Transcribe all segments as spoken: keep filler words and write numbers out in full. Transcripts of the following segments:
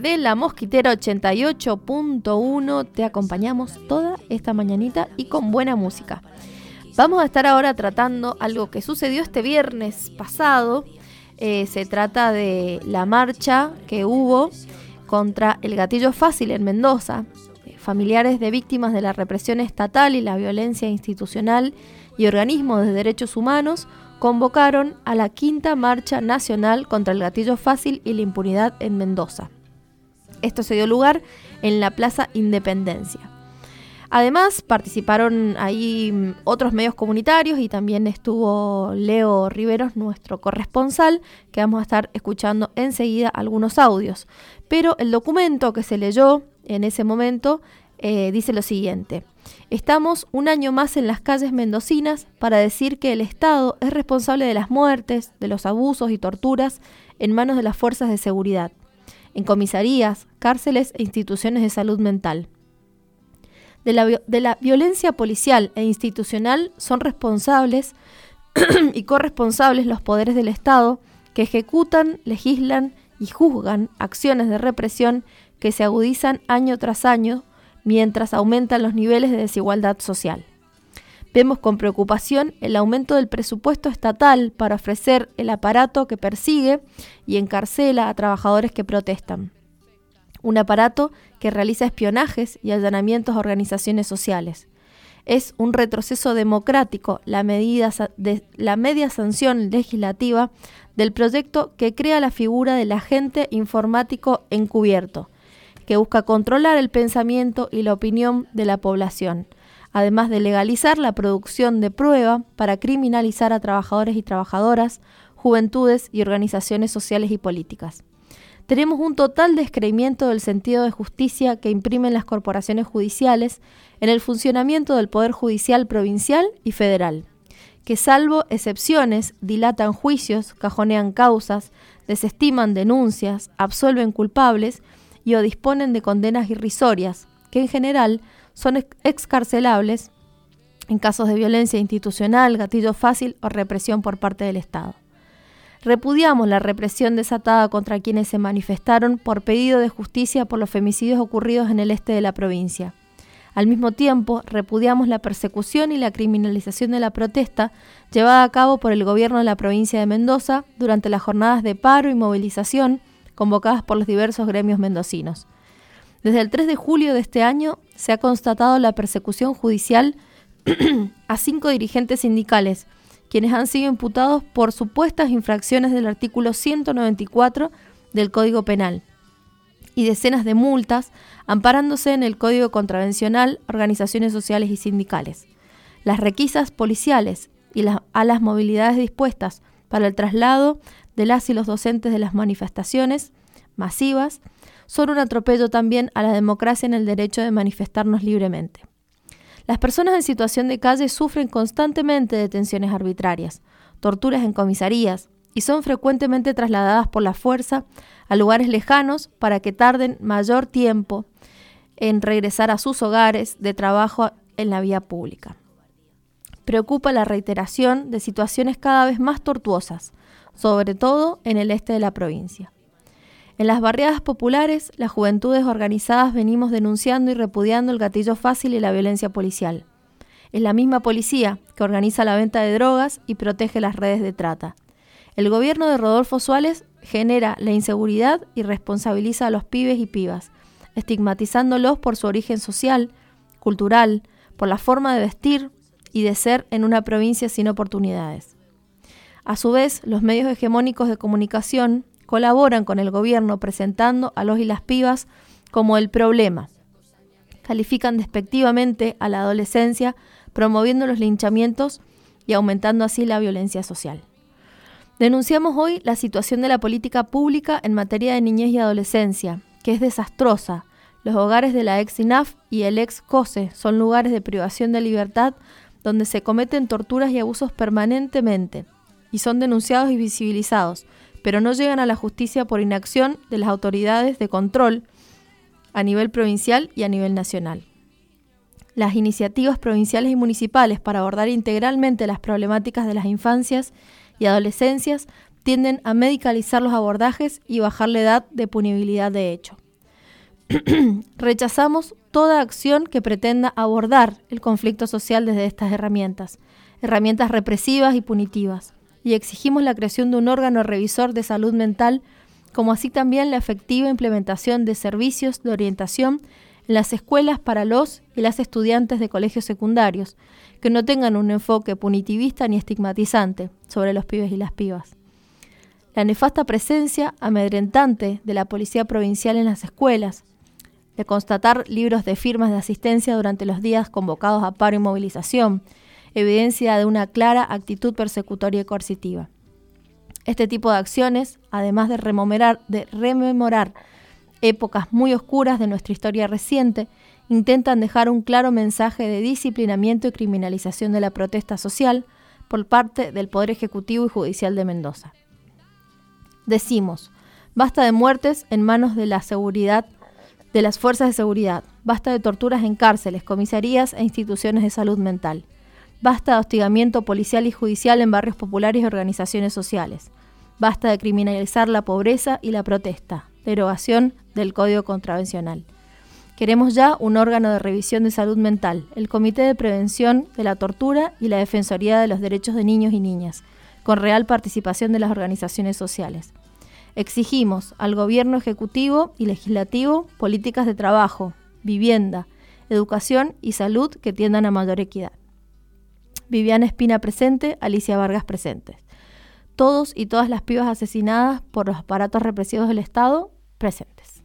De La Mosquitera ochenta y ocho punto uno te acompañamos toda esta mañanita y con buena música. Vamos a estar ahora tratando algo que sucedió este viernes pasado. Eh, se trata de la marcha que hubo contra el gatillo fácil en Mendoza. Familiares de víctimas de la represión estatal y la violencia institucional y organismos de derechos humanos convocaron a la quinta marcha nacional contra el gatillo fácil y la impunidad en Mendoza. Esto se dio lugar en la Plaza Independencia. Además, participaron ahí otros medios comunitarios y también estuvo Leo Riveros, nuestro corresponsal, que vamos a estar escuchando enseguida algunos audios. Pero el documento que se leyó en ese momento eh, dice lo siguiente: estamos un año más en las calles mendocinas para decir que el Estado es responsable de las muertes, de los abusos y torturas en manos de las fuerzas de seguridad, en comisarías, cárceles e instituciones de salud mental. De la, de la violencia policial e institucional son responsables y corresponsables los poderes del Estado que ejecutan, legislan y juzgan acciones de represión que se agudizan año tras año mientras aumentan los niveles de desigualdad social. Vemos con preocupación el aumento del presupuesto estatal para ofrecer el aparato que persigue y encarcela a trabajadores que protestan. Un aparato que realiza espionajes y allanamientos a organizaciones sociales. Es un retroceso democrático la, medida de, la media sanción legislativa del proyecto que crea la figura del agente informático encubierto, que busca controlar el pensamiento y la opinión de la población, además de legalizar la producción de prueba para criminalizar a trabajadores y trabajadoras, juventudes y organizaciones sociales y políticas. Tenemos un total descreimiento del sentido de justicia que imprimen las corporaciones judiciales en el funcionamiento del Poder Judicial provincial y federal, que salvo excepciones dilatan juicios, cajonean causas, desestiman denuncias, absuelven culpables y o disponen de condenas irrisorias, que en general son excarcelables en casos de violencia institucional, gatillo fácil o represión por parte del Estado. Repudiamos la represión desatada contra quienes se manifestaron por pedido de justicia por los femicidios ocurridos en el este de la provincia. Al mismo tiempo, repudiamos la persecución y la criminalización de la protesta llevada a cabo por el gobierno de la provincia de Mendoza durante las jornadas de paro y movilización convocadas por los diversos gremios mendocinos. Desde el tres de julio de este año se ha constatado la persecución judicial a cinco dirigentes sindicales, quienes han sido imputados por supuestas infracciones del artículo ciento noventa y cuatro del Código Penal, y decenas de multas amparándose en el Código Contravencional, organizaciones sociales y sindicales. Las requisas policiales y las, a las movilidades dispuestas para el traslado de las y los docentes de las manifestaciones masivas son un atropello también a la democracia en el derecho de manifestarnos libremente. Las personas en situación de calle sufren constantemente detenciones arbitrarias, torturas en comisarías y son frecuentemente trasladadas por la fuerza a lugares lejanos para que tarden mayor tiempo en regresar a sus hogares de trabajo en la vía pública. Preocupa la reiteración de situaciones cada vez más tortuosas, sobre todo en el este de la provincia. En las barriadas populares, las juventudes organizadas venimos denunciando y repudiando el gatillo fácil y la violencia policial. Es la misma policía que organiza la venta de drogas y protege las redes de trata. El gobierno de Rodolfo Suárez genera la inseguridad y responsabiliza a los pibes y pibas, estigmatizándolos por su origen social, cultural, por la forma de vestir y de ser en una provincia sin oportunidades. A su vez, los medios hegemónicos de comunicación colaboran con el gobierno presentando a los y las pibas como el problema. Califican despectivamente a la adolescencia, promoviendo los linchamientos y aumentando así la violencia social. Denunciamos hoy la situación de la política pública en materia de niñez y adolescencia, que es desastrosa. Los hogares de la ex I N A F y el ex COSE son lugares de privación de libertad donde se cometen torturas y abusos permanentemente y son denunciados y visibilizados, pero no llegan a la justicia por inacción de las autoridades de control a nivel provincial y a nivel nacional. Las iniciativas provinciales y municipales para abordar integralmente las problemáticas de las infancias y adolescencias tienden a medicalizar los abordajes y bajar la edad de punibilidad de hecho. Rechazamos toda acción que pretenda abordar el conflicto social desde estas herramientas, herramientas represivas y punitivas, y exigimos la creación de un órgano revisor de salud mental, como así también la efectiva implementación de servicios de orientación en las escuelas para los y las estudiantes de colegios secundarios, que no tengan un enfoque punitivista ni estigmatizante sobre los pibes y las pibas. La nefasta presencia amedrentante de la policía provincial en las escuelas, de constatar libros de firmas de asistencia durante los días convocados a paro y movilización, evidencia de una clara actitud persecutoria y coercitiva. Este tipo de acciones, además de rememorar, de rememorar épocas muy oscuras de nuestra historia reciente, intentan dejar un claro mensaje de disciplinamiento y criminalización de la protesta social por parte del Poder Ejecutivo y Judicial de Mendoza. Decimos, basta de muertes en manos de la seguridad, de las fuerzas de seguridad, basta de torturas en cárceles, comisarías e instituciones de salud mental. Basta de hostigamiento policial y judicial en barrios populares y organizaciones sociales. Basta de criminalizar la pobreza y la protesta. Derogación del Código Contravencional. Queremos ya un órgano de revisión de salud mental, el Comité de Prevención de la Tortura y la Defensoría de los Derechos de Niños y Niñas, con real participación de las organizaciones sociales. Exigimos al Gobierno Ejecutivo y Legislativo políticas de trabajo, vivienda, educación y salud que tiendan a mayor equidad. Viviana Espina presente, Alicia Vargas presentes. Todos y todas las pibas asesinadas por los aparatos represivos del Estado presentes.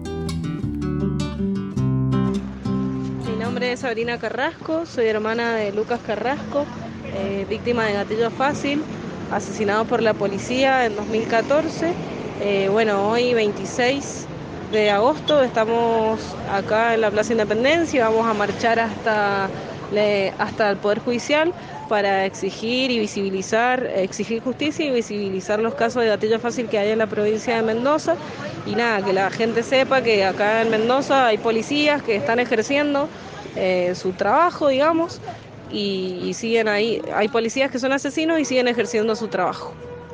Mi nombre es Sabrina Carrasco, soy hermana de Lucas Carrasco, eh, víctima de gatillo fácil, asesinado por la policía en dos mil catorce. Eh, bueno, hoy veintiséis de agosto estamos acá en la Plaza Independencia, vamos a marchar hasta, le, hasta el Poder Judicial para exigir y visibilizar, exigir justicia y visibilizar los casos de gatillo fácil que hay en la provincia de Mendoza. Y nada, que la gente sepa que acá en Mendoza hay policías que están ejerciendo eh, su trabajo, digamos, y, y siguen ahí, hay policías que son asesinos y siguen ejerciendo su trabajo.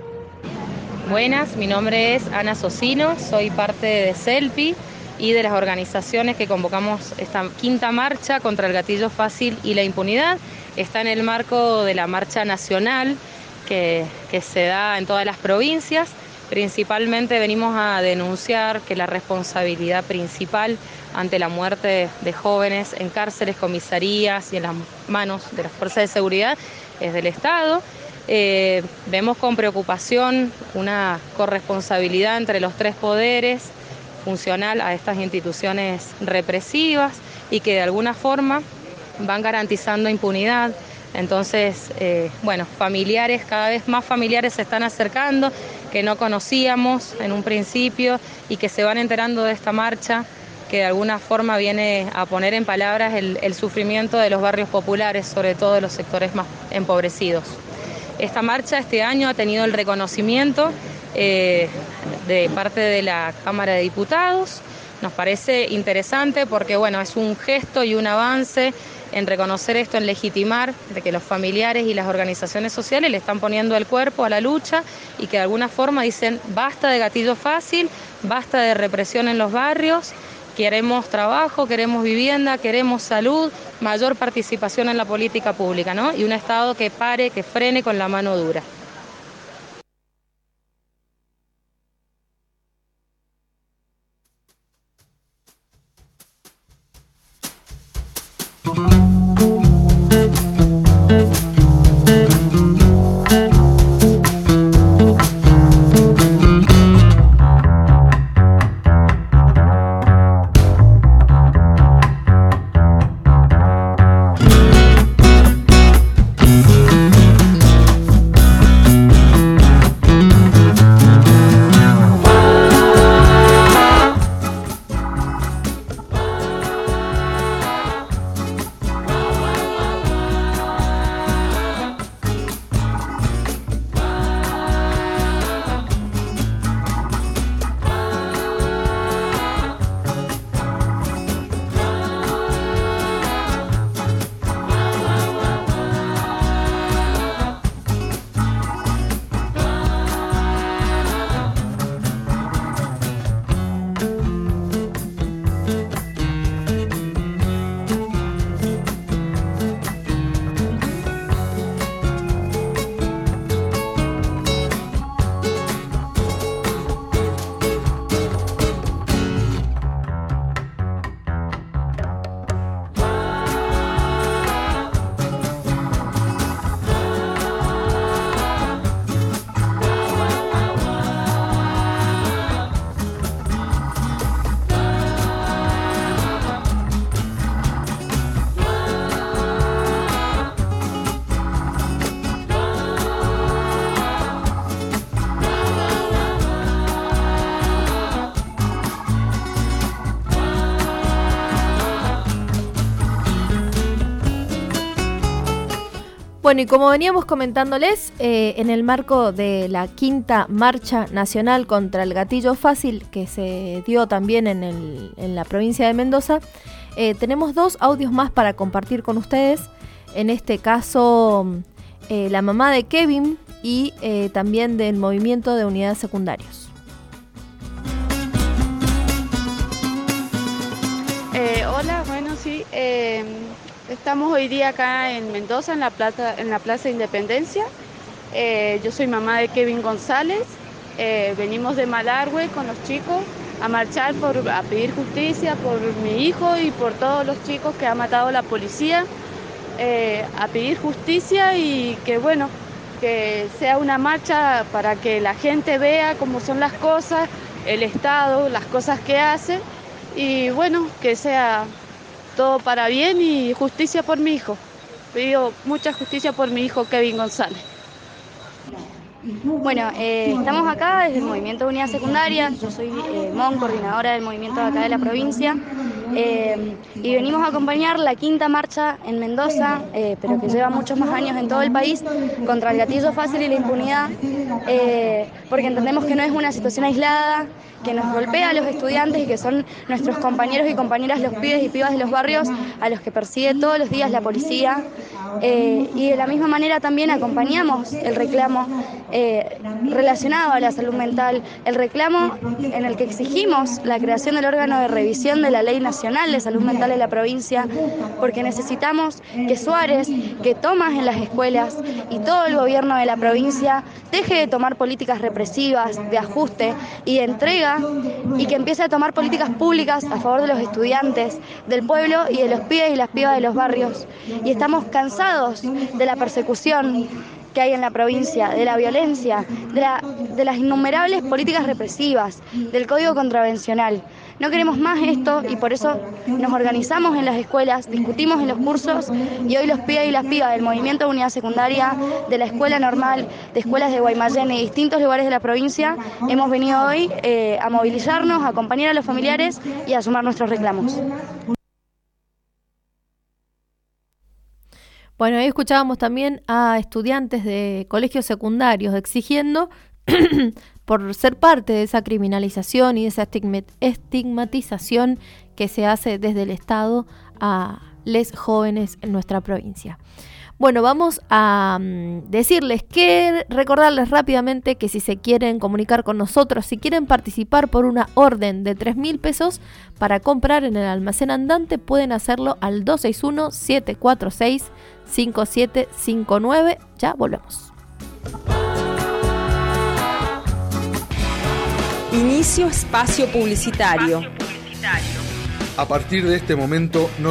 Buenas, mi nombre es Ana Socino, soy parte de CELPI y de las organizaciones que convocamos esta quinta marcha contra el gatillo fácil y la impunidad. Está en el marco de la marcha nacional que, que se da en todas las provincias. Principalmente venimos a denunciar que la responsabilidad principal ante la muerte de jóvenes en cárceles, comisarías y en las manos de las fuerzas de seguridad es del Estado. Eh, vemos con preocupación una corresponsabilidad entre los tres poderes funcional a estas instituciones represivas y que de alguna forma van garantizando impunidad. Entonces, eh, bueno, familiares, cada vez más familiares se están acercando, que no conocíamos en un principio y que se van enterando de esta marcha, que de alguna forma viene a poner en palabras el, el sufrimiento de los barrios populares, sobre todo de los sectores más empobrecidos. Esta marcha este año ha tenido el reconocimiento eh, de parte de la Cámara de Diputados. Nos parece interesante porque bueno, es un gesto y un avance en reconocer esto, en legitimar de que los familiares y las organizaciones sociales le están poniendo el cuerpo a la lucha y que de alguna forma dicen basta de gatillo fácil, basta de represión en los barrios, queremos trabajo, queremos vivienda, queremos salud, mayor participación en la política pública, ¿no? Y un Estado que pare, que frene con la mano dura. Bueno, y como veníamos comentándoles, eh, en el marco de la quinta marcha nacional contra el gatillo fácil, que se dio también en, el, en la provincia de Mendoza, eh, tenemos dos audios más para compartir con ustedes. En este caso, eh, la mamá de Kevin y eh, también del movimiento de unidades secundarios. Eh, hola, bueno, sí, eh, estamos hoy día acá en Mendoza, en la plaza, en la Plaza Independencia. Eh, yo soy mamá de Kevin González. Eh, venimos de Malargüe con los chicos a marchar, por, a pedir justicia por mi hijo y por todos los chicos que ha matado la policía. Eh, a pedir justicia y que, bueno, que sea una marcha para que la gente vea cómo son las cosas, el Estado, las cosas que hace. Y bueno, que sea todo para bien y justicia por mi hijo. Pido mucha justicia por mi hijo Kevin González. Bueno, eh, estamos acá desde el Movimiento de Unidad Secundaria. Yo soy eh, Mon, coordinadora del movimiento de acá de la provincia. Eh, y venimos a acompañar la quinta marcha en Mendoza, eh, pero que lleva muchos más años en todo el país, contra el gatillo fácil y la impunidad, eh, porque entendemos que no es una situación aislada, que nos golpea a los estudiantes y que son nuestros compañeros y compañeras, los pibes y pibas de los barrios, a los que persigue todos los días la policía. Eh, y de la misma manera también acompañamos el reclamo eh, relacionado a la salud mental, el reclamo en el que exigimos la creación del órgano de revisión de la Ley Nacional de Salud Mental de la provincia, porque necesitamos que Suárez, que Tomás en las escuelas y todo el gobierno de la provincia deje de tomar políticas represivas, de ajuste y de entrega, y que empiece a tomar políticas públicas a favor de los estudiantes, del pueblo y de los pibes y las pibas de los barrios. Y estamos cansados de la persecución que hay en la provincia, de la violencia, de, la, de las innumerables políticas represivas, del código contravencional. No queremos más esto y por eso nos organizamos en las escuelas, discutimos en los cursos y hoy los pibes y las pibas del Movimiento de Unidad Secundaria, de la Escuela Normal, de escuelas de Guaymallén y distintos lugares de la provincia, hemos venido hoy eh, a movilizarnos, a acompañar a los familiares y a sumar nuestros reclamos. Bueno, ahí escuchábamos también a estudiantes de colegios secundarios exigiendo por ser parte de esa criminalización y de esa estigmatización que se hace desde el Estado a les jóvenes en nuestra provincia. Bueno, vamos a um, decirles que, recordarles rápidamente que si se quieren comunicar con nosotros, si quieren participar por una orden de tres mil pesos para comprar en el almacén andante, pueden hacerlo al dos seis uno, siete cuatro seis, cinco siete cinco nueve. Ya volvemos. Inicio espacio publicitario. A partir de este momento no